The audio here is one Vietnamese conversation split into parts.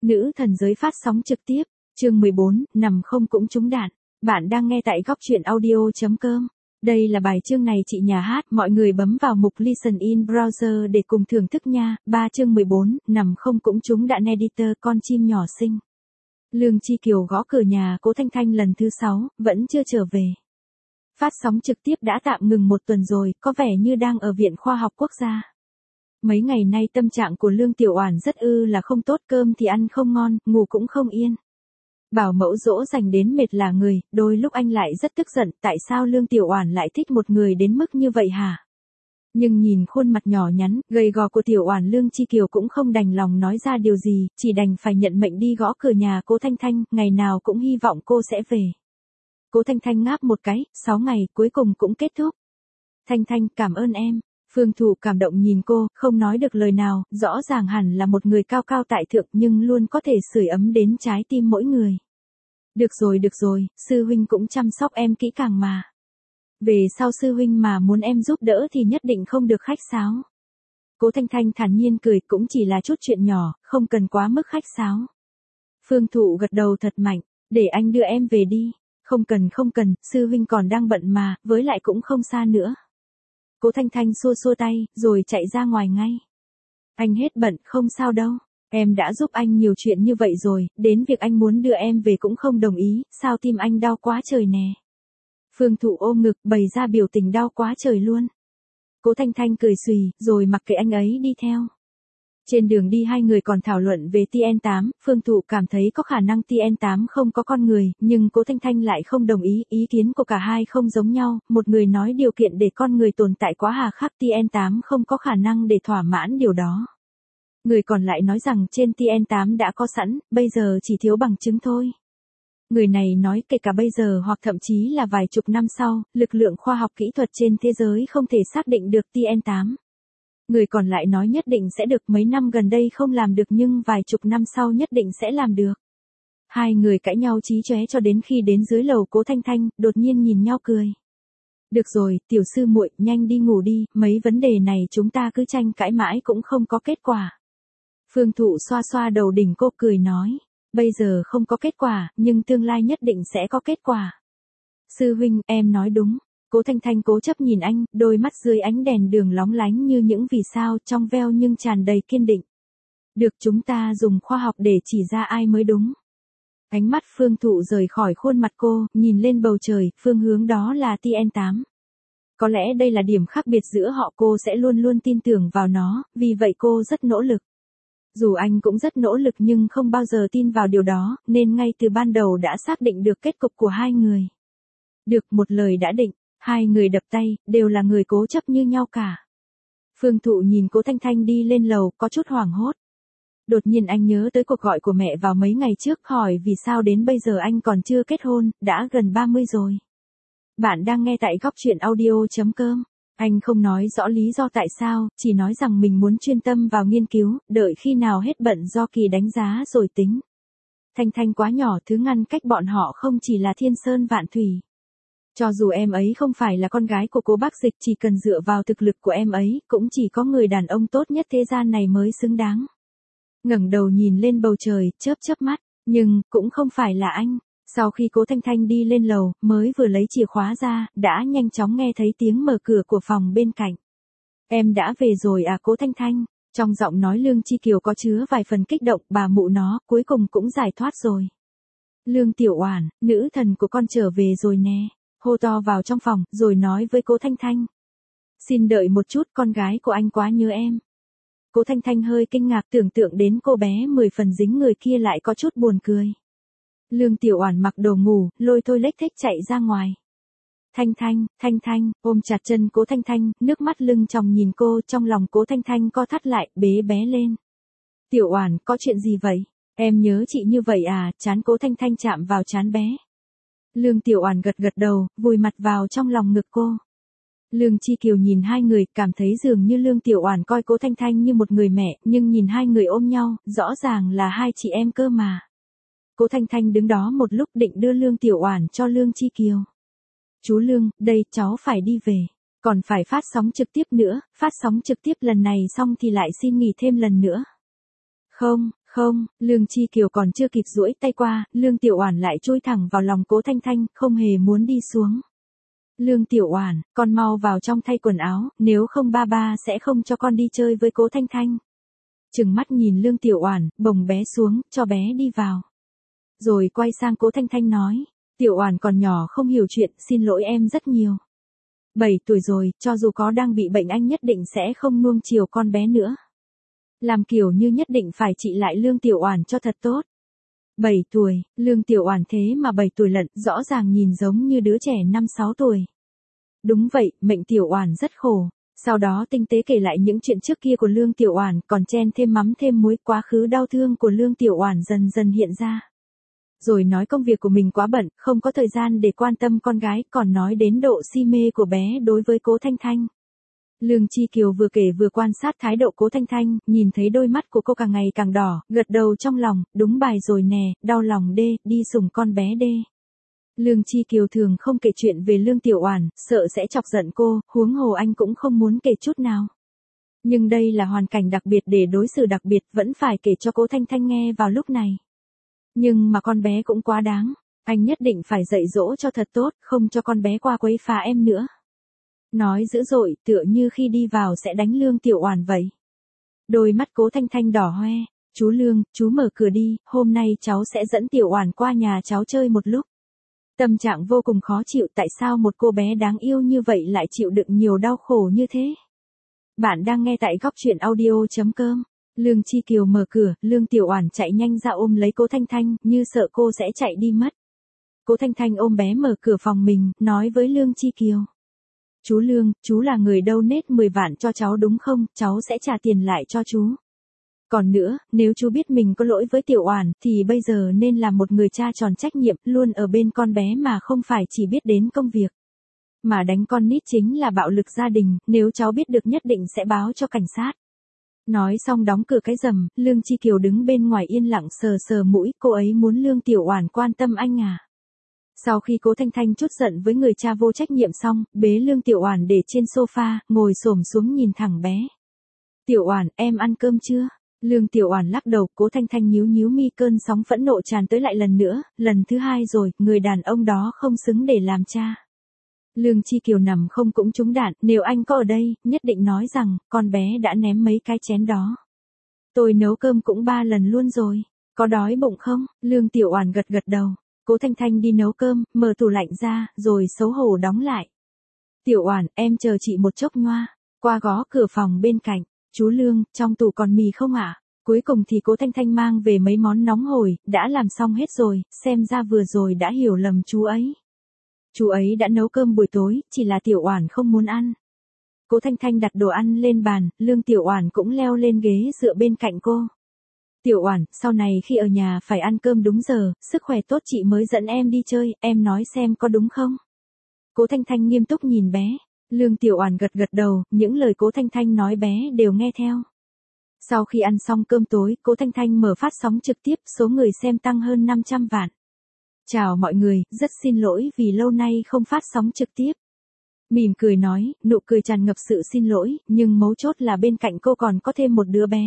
Nữ thần giới phát sóng trực tiếp, chương 14, nằm không cũng trúng đạn. Bạn đang nghe tại góc truyện audio.com. Đây là bài chương này chị nhà hát, mọi người bấm vào mục Listen in Browser để cùng thưởng thức nha. 3 chương 14, nằm không cũng trúng đạn editor con chim nhỏ xinh. Lương Chi Kiều gõ cửa nhà Cố Thanh Thanh lần thứ 6, vẫn chưa trở về. Phát sóng trực tiếp đã tạm ngừng một tuần rồi, có vẻ như đang ở Viện Khoa học Quốc gia. Mấy ngày nay tâm trạng của Lương Tiểu Oản rất là không tốt, cơm thì ăn không ngon, ngủ cũng không yên. Bảo mẫu dỗ dành đến mệt lả người, đôi lúc anh lại rất tức giận, tại sao Lương Tiểu Oản lại thích một người đến mức như vậy hả? Nhưng nhìn khuôn mặt nhỏ nhắn, gầy gò của Tiểu Oản, Lương Chi Kiều cũng không đành lòng nói ra điều gì, chỉ đành phải nhận mệnh đi gõ cửa nhà Cố Thanh Thanh, ngày nào cũng hy vọng cô sẽ về. Cố Thanh Thanh ngáp một cái, 6 ngày, cuối cùng cũng kết thúc. Thanh Thanh, cảm ơn em. Phương Thụ cảm động nhìn cô, không nói được lời nào, rõ ràng hẳn là một người cao cao tại thượng nhưng luôn có thể sưởi ấm đến trái tim mỗi người. Được rồi, sư huynh cũng chăm sóc em kỹ càng mà. Về sau sư huynh mà muốn em giúp đỡ thì nhất định không được khách sáo. Cố Thanh Thanh thản nhiên cười, cũng chỉ là chút chuyện nhỏ, không cần quá mức khách sáo. Phương Thụ gật đầu thật mạnh, để anh đưa em về đi. Không cần, sư huynh còn đang bận mà, với lại cũng không xa nữa. Cố Thanh Thanh xua tay, rồi chạy ra ngoài ngay. Anh hết bận, không sao đâu. Em đã giúp anh nhiều chuyện như vậy rồi, đến việc anh muốn đưa em về cũng không đồng ý, sao tim anh đau quá trời nè. Phương Thụ ôm ngực, bày ra biểu tình đau quá trời luôn. Cố Thanh Thanh cười xùy, rồi mặc kệ anh ấy đi theo. Trên đường đi hai người còn thảo luận về TN8, Phương Thụ cảm thấy có khả năng TN8 không có con người, nhưng Cố Thanh Thanh lại không đồng ý, ý kiến của cả hai không giống nhau, một người nói điều kiện để con người tồn tại quá hà khắc, TN8 không có khả năng để thỏa mãn điều đó. Người còn lại nói rằng trên TN8 đã có sẵn, bây giờ chỉ thiếu bằng chứng thôi. Người này nói kể cả bây giờ hoặc thậm chí là vài chục năm sau, lực lượng khoa học kỹ thuật trên thế giới không thể xác định được TN8. Người còn lại nói nhất định sẽ được, mấy năm gần đây không làm được nhưng vài chục năm sau nhất định sẽ làm được. Hai người cãi nhau chí chóe cho đến khi đến dưới lầu Cố Thanh Thanh, đột nhiên nhìn nhau cười. Được rồi, tiểu sư muội, nhanh đi ngủ đi, mấy vấn đề này chúng ta cứ tranh cãi mãi cũng không có kết quả. Phương Thụ xoa xoa đầu đỉnh cô cười nói, bây giờ không có kết quả, nhưng tương lai nhất định sẽ có kết quả. Sư huynh, em nói đúng. Cố Thanh Thanh cố chấp nhìn anh, đôi mắt dưới ánh đèn đường lóng lánh như những vì sao, trong veo nhưng tràn đầy kiên định. Được, chúng ta dùng khoa học để chỉ ra ai mới đúng. Ánh mắt Phương Thụ rời khỏi khuôn mặt cô, nhìn lên bầu trời, phương hướng đó là TN8. Có lẽ đây là điểm khác biệt giữa họ, cô sẽ luôn luôn tin tưởng vào nó, vì vậy cô rất nỗ lực. Dù anh cũng rất nỗ lực nhưng không bao giờ tin vào điều đó, nên ngay từ ban đầu đã xác định được kết cục của hai người. Được, một lời đã định. Hai người đập tay, đều là người cố chấp như nhau cả. Phương Thụ nhìn Cố Thanh Thanh đi lên lầu, có chút hoảng hốt. Đột nhiên anh nhớ tới cuộc gọi của mẹ vào mấy ngày trước, hỏi vì sao đến bây giờ anh còn chưa kết hôn, đã gần 30 rồi. Bạn đang nghe tại góc truyện audio.com. Anh không nói rõ lý do tại sao, chỉ nói rằng mình muốn chuyên tâm vào nghiên cứu, đợi khi nào hết bận do kỳ đánh giá rồi tính. Thanh Thanh quá nhỏ, thứ ngăn cách bọn họ không chỉ là thiên sơn vạn thủy. Cho dù em ấy không phải là con gái của Cố Bác Dịch, chỉ cần dựa vào thực lực của em ấy, cũng chỉ có người đàn ông tốt nhất thế gian này mới xứng đáng. Ngẩng đầu nhìn lên bầu trời, chớp mắt, nhưng, cũng không phải là anh. Sau khi Cố Thanh Thanh đi lên lầu, mới vừa lấy chìa khóa ra, đã nhanh chóng nghe thấy tiếng mở cửa của phòng bên cạnh. Em đã về rồi à Cố Thanh Thanh? Trong giọng nói Lương Chi Kiều có chứa vài phần kích động, bà mụ nó, cuối cùng cũng giải thoát rồi. Lương Tiểu Oản, nữ thần của con trở về rồi nè. Hô to vào trong phòng, rồi nói với Cố Thanh Thanh. Xin đợi một chút, con gái của anh quá nhớ em. Cố Thanh Thanh hơi kinh ngạc, tưởng tượng đến cô bé 10 phần dính người kia lại có chút buồn cười. Lương Tiểu Oản mặc đồ ngủ, lôi thôi lếch thếch chạy ra ngoài. Thanh Thanh, ôm chặt chân Cố Thanh Thanh, nước mắt lưng tròng nhìn cô, trong lòng Cố Thanh Thanh co thắt lại, bế bé lên. Tiểu Oản, có chuyện gì vậy? Em nhớ chị như vậy à? Trán Cố Thanh Thanh chạm vào trán bé. Lương Tiểu Oản gật đầu, vùi mặt vào trong lòng ngực cô. Lương Chi Kiều nhìn hai người, cảm thấy dường như Lương Tiểu Oản coi Cố Thanh Thanh như một người mẹ, nhưng nhìn hai người ôm nhau, rõ ràng là hai chị em cơ mà. Cố Thanh Thanh đứng đó một lúc định đưa Lương Tiểu Oản cho Lương Chi Kiều. Chú Lương, đây cháu phải đi về, còn phải phát sóng trực tiếp nữa, phát sóng trực tiếp lần này xong thì lại xin nghỉ thêm lần nữa. Không, Lương Chi Kiều còn chưa kịp duỗi tay qua, Lương Tiểu Oản lại chui thẳng vào lòng Cố Thanh Thanh, không hề muốn đi xuống. Lương Tiểu Oản, con mau vào trong thay quần áo, nếu không ba ba sẽ không cho con đi chơi với Cố Thanh Thanh. Trừng mắt nhìn Lương Tiểu Oản, bồng bé xuống, cho bé đi vào. Rồi quay sang Cố Thanh Thanh nói, Tiểu Oản còn nhỏ không hiểu chuyện, xin lỗi em rất nhiều. 7 tuổi rồi, cho dù có đang bị bệnh anh nhất định sẽ không nuông chiều con bé nữa. Làm kiểu như nhất định phải trị lại Lương Tiểu Oản cho thật tốt. 7 tuổi, Lương Tiểu Oản thế mà 7 tuổi lận, rõ ràng nhìn giống như đứa trẻ 5-6 tuổi. Đúng vậy, mệnh Tiểu Oản rất khổ. Sau đó tinh tế kể lại những chuyện trước kia của Lương Tiểu Oản, còn chen thêm mắm thêm muối, quá khứ đau thương của Lương Tiểu Oản dần dần hiện ra. Rồi nói công việc của mình quá bận, không có thời gian để quan tâm con gái, còn nói đến độ si mê của bé đối với Cố Thanh Thanh. Lương Chi Kiều vừa kể vừa quan sát thái độ Cố Thanh Thanh, nhìn thấy đôi mắt của cô càng ngày càng đỏ, gật đầu trong lòng, đúng bài rồi nè, đau lòng đê, đi sủng con bé đê. Lương Chi Kiều thường không kể chuyện về Lương Tiểu Oản, sợ sẽ chọc giận cô, huống hồ anh cũng không muốn kể chút nào. Nhưng đây là hoàn cảnh đặc biệt để đối xử đặc biệt, vẫn phải kể cho Cố Thanh Thanh nghe vào lúc này. Nhưng mà con bé cũng quá đáng, anh nhất định phải dạy dỗ cho thật tốt, không cho con bé qua quấy phá em nữa. Nói dữ dội, tựa như khi đi vào sẽ đánh Lương Tiểu Oản vậy. Đôi mắt Cố Thanh Thanh đỏ hoe, chú Lương, chú mở cửa đi, hôm nay cháu sẽ dẫn Tiểu Oản qua nhà cháu chơi một lúc. Tâm trạng vô cùng khó chịu, tại sao một cô bé đáng yêu như vậy lại chịu đựng nhiều đau khổ như thế? Bạn đang nghe tại góc truyện audio.com. Lương Chi Kiều mở cửa, Lương Tiểu Oản chạy nhanh ra ôm lấy Cố Thanh Thanh, như sợ cô sẽ chạy đi mất. Cố Thanh Thanh ôm bé mở cửa phòng mình, nói với Lương Chi Kiều. Chú Lương, chú là người donate 10 vạn cho cháu đúng không, cháu sẽ trả tiền lại cho chú. Còn nữa, nếu chú biết mình có lỗi với Tiểu Oản, thì bây giờ nên là một người cha tròn trách nhiệm, luôn ở bên con bé mà không phải chỉ biết đến công việc. Mà đánh con nít chính là bạo lực gia đình, nếu cháu biết được nhất định sẽ báo cho cảnh sát. Nói xong đóng cửa cái rầm, Lương Chi Kiều đứng bên ngoài yên lặng sờ sờ mũi, cô ấy muốn Lương Tiểu Oản quan tâm anh à. Sau khi Cố Thanh Thanh trút giận với người cha vô trách nhiệm xong, bế Lương Tiểu Oản để trên sofa, ngồi xổm xuống nhìn thẳng bé. Tiểu Oản, em ăn cơm chưa? Lương Tiểu Oản lắc đầu, Cố Thanh Thanh nhíu nhíu mi, cơn sóng phẫn nộ tràn tới lại lần nữa, lần thứ hai rồi, người đàn ông đó không xứng để làm cha. Lương Chi Kiều nằm không cũng trúng đạn, nếu anh có ở đây, nhất định nói rằng, con bé đã ném mấy cái chén đó. Tôi nấu cơm cũng 3 lần luôn rồi, có đói bụng không? Lương Tiểu Oản gật gật đầu. Cố Thanh Thanh đi nấu cơm, mở tủ lạnh ra, rồi xấu hổ đóng lại. Tiểu Oản, em chờ chị một chốc ngoa. Qua gõ cửa phòng bên cạnh. Chú Lương, trong tủ còn mì không ạ? Cuối cùng thì Cố Thanh Thanh mang về mấy món nóng hổi, đã làm xong hết rồi, xem ra vừa rồi đã hiểu lầm chú ấy. Chú ấy đã nấu cơm buổi tối, chỉ là Tiểu Oản không muốn ăn. Cố Thanh Thanh đặt đồ ăn lên bàn, Lương Tiểu Oản cũng leo lên ghế dựa bên cạnh cô. Tiểu Oản, sau này khi ở nhà phải ăn cơm đúng giờ, sức khỏe tốt chị mới dẫn em đi chơi, em nói xem có đúng không? Cố Thanh Thanh nghiêm túc nhìn bé. Lương Tiểu Oản gật gật đầu, những lời Cố Thanh Thanh nói bé đều nghe theo. Sau khi ăn xong cơm tối, Cố Thanh Thanh mở phát sóng trực tiếp, số người xem tăng hơn 500 vạn. Chào mọi người, rất xin lỗi vì lâu nay không phát sóng trực tiếp. Mỉm cười nói, nụ cười tràn ngập sự xin lỗi, nhưng mấu chốt là bên cạnh cô còn có thêm một đứa bé.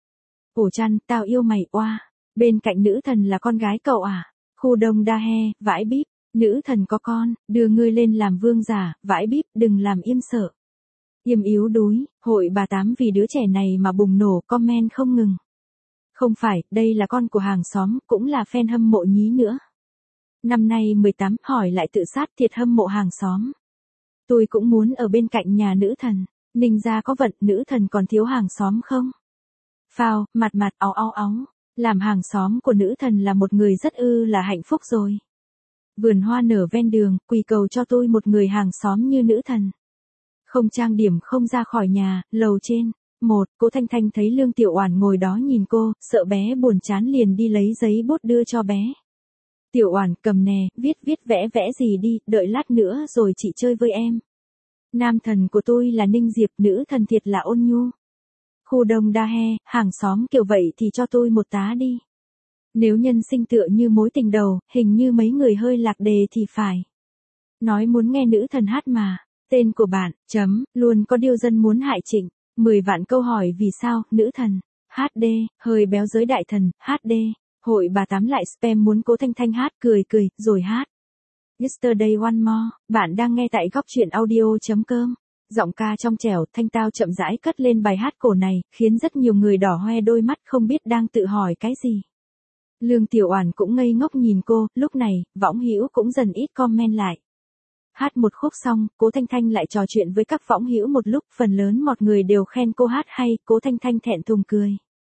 Ổ chăn, tao yêu mày oa. Bên cạnh nữ thần là con gái cậu à? Khu đông đa he, vãi bíp. Nữ thần có con, đưa ngươi lên làm vương giả, vãi bíp, đừng làm im sợ. Yêm yếu đuối, hội bà tám vì đứa trẻ này mà bùng nổ comment không ngừng. Không phải, đây là con của hàng xóm, cũng là fan hâm mộ nhí nữa. Năm nay 18, hỏi lại tự sát, thiệt hâm mộ hàng xóm. Tôi cũng muốn ở bên cạnh nhà nữ thần. Ninh gia có vận, nữ thần còn thiếu hàng xóm không? Phao, mặt mặt áo áo áo. Làm hàng xóm của nữ thần là một người rất là hạnh phúc rồi. Vườn hoa nở ven đường, quỳ cầu cho tôi một người hàng xóm như nữ thần. Không trang điểm không ra khỏi nhà, lầu trên. Cố Thanh Thanh thấy Lương Tiểu Oản ngồi đó nhìn cô, sợ bé buồn chán liền đi lấy giấy bút đưa cho bé. Tiểu Oản, cầm nè, viết vẽ gì đi, đợi lát nữa rồi chị chơi với em. Nam thần của tôi là Ninh Diệp, nữ thần thiệt là ôn nhu. Khu đông đa he, hàng xóm kiểu vậy thì cho tôi một tá đi. Nếu nhân sinh tựa như mối tình đầu, hình như mấy người hơi lạc đề thì phải. Nói muốn nghe nữ thần hát mà. Tên của bạn, luôn có điêu dân muốn hại Trịnh. 10 vạn câu hỏi vì sao, nữ thần. HD, hơi béo giới đại thần, HD. Hội bà tám lại spam muốn Cố Thanh Thanh hát, cười, rồi hát. Yesterday One More, bạn đang nghe tại góc truyện audio.com. Giọng ca trong trẻo, thanh tao chậm rãi cất lên bài hát cổ này, khiến rất nhiều người đỏ hoe đôi mắt không biết đang tự hỏi cái gì. Lương Tiểu Oản cũng ngây ngốc nhìn cô, lúc này, võng hữu cũng dần ít comment lại. Hát một khúc xong, Cố Thanh Thanh lại trò chuyện với các võng hữu một lúc, phần lớn mọi người đều khen cô hát hay, Cố Thanh Thanh thẹn thùng cười.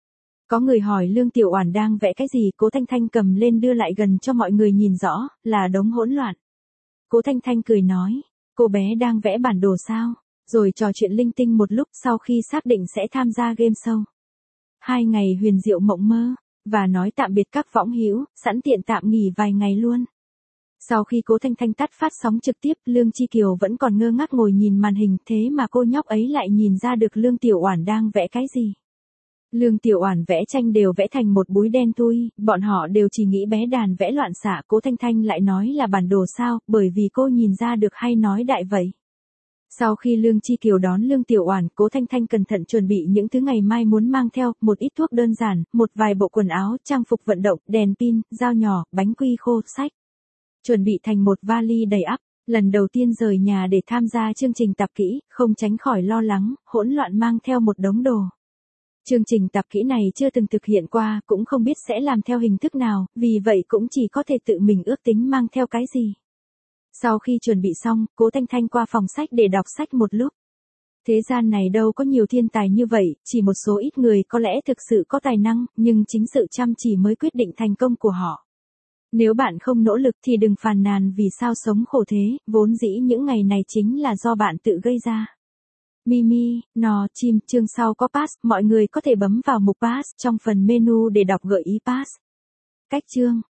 Có người hỏi Lương Tiểu Oản đang vẽ cái gì, Cố Thanh Thanh cầm lên đưa lại gần cho mọi người nhìn rõ, là đống hỗn loạn. Cố Thanh Thanh cười nói, cô bé đang vẽ bản đồ sao, rồi trò chuyện linh tinh một lúc sau khi xác định sẽ tham gia game show. 2 ngày huyền diệu mộng mơ, và nói tạm biệt các võng hữu, sẵn tiện tạm nghỉ vài ngày luôn. Sau khi Cố Thanh Thanh tắt phát sóng trực tiếp, Lương Chi Kiều vẫn còn ngơ ngác ngồi nhìn màn hình, thế mà cô nhóc ấy lại nhìn ra được Lương Tiểu Oản đang vẽ cái gì. Lương Tiểu Oản vẽ tranh đều vẽ thành một búi đen thui, bọn họ đều chỉ nghĩ bé đàn vẽ loạn xạ, Cố Thanh Thanh lại nói là bản đồ sao, bởi vì cô nhìn ra được hay nói đại vậy. Sau khi Lương Chi Kiều đón Lương Tiểu Oản, Cố Thanh Thanh cẩn thận chuẩn bị những thứ ngày mai muốn mang theo, một ít thuốc đơn giản, một vài bộ quần áo, trang phục vận động, đèn pin, dao nhỏ, bánh quy khô, sách. Chuẩn bị thành một vali đầy ắp, lần đầu tiên rời nhà để tham gia chương trình tập kỹ, không tránh khỏi lo lắng, hỗn loạn mang theo một đống đồ. Chương trình tập kỹ này chưa từng thực hiện qua, cũng không biết sẽ làm theo hình thức nào, vì vậy cũng chỉ có thể tự mình ước tính mang theo cái gì. Sau khi chuẩn bị xong, Cố Thanh Thanh qua phòng sách để đọc sách một lúc. Thế gian này đâu có nhiều thiên tài như vậy, chỉ một số ít người có lẽ thực sự có tài năng, nhưng chính sự chăm chỉ mới quyết định thành công của họ. Nếu bạn không nỗ lực thì đừng phàn nàn vì sao sống khổ thế, vốn dĩ những ngày này chính là do bạn tự gây ra. Mimi, no, chim, chương sau có pass, mọi người có thể bấm vào mục pass trong phần menu để đọc gợi ý pass. Cách chương,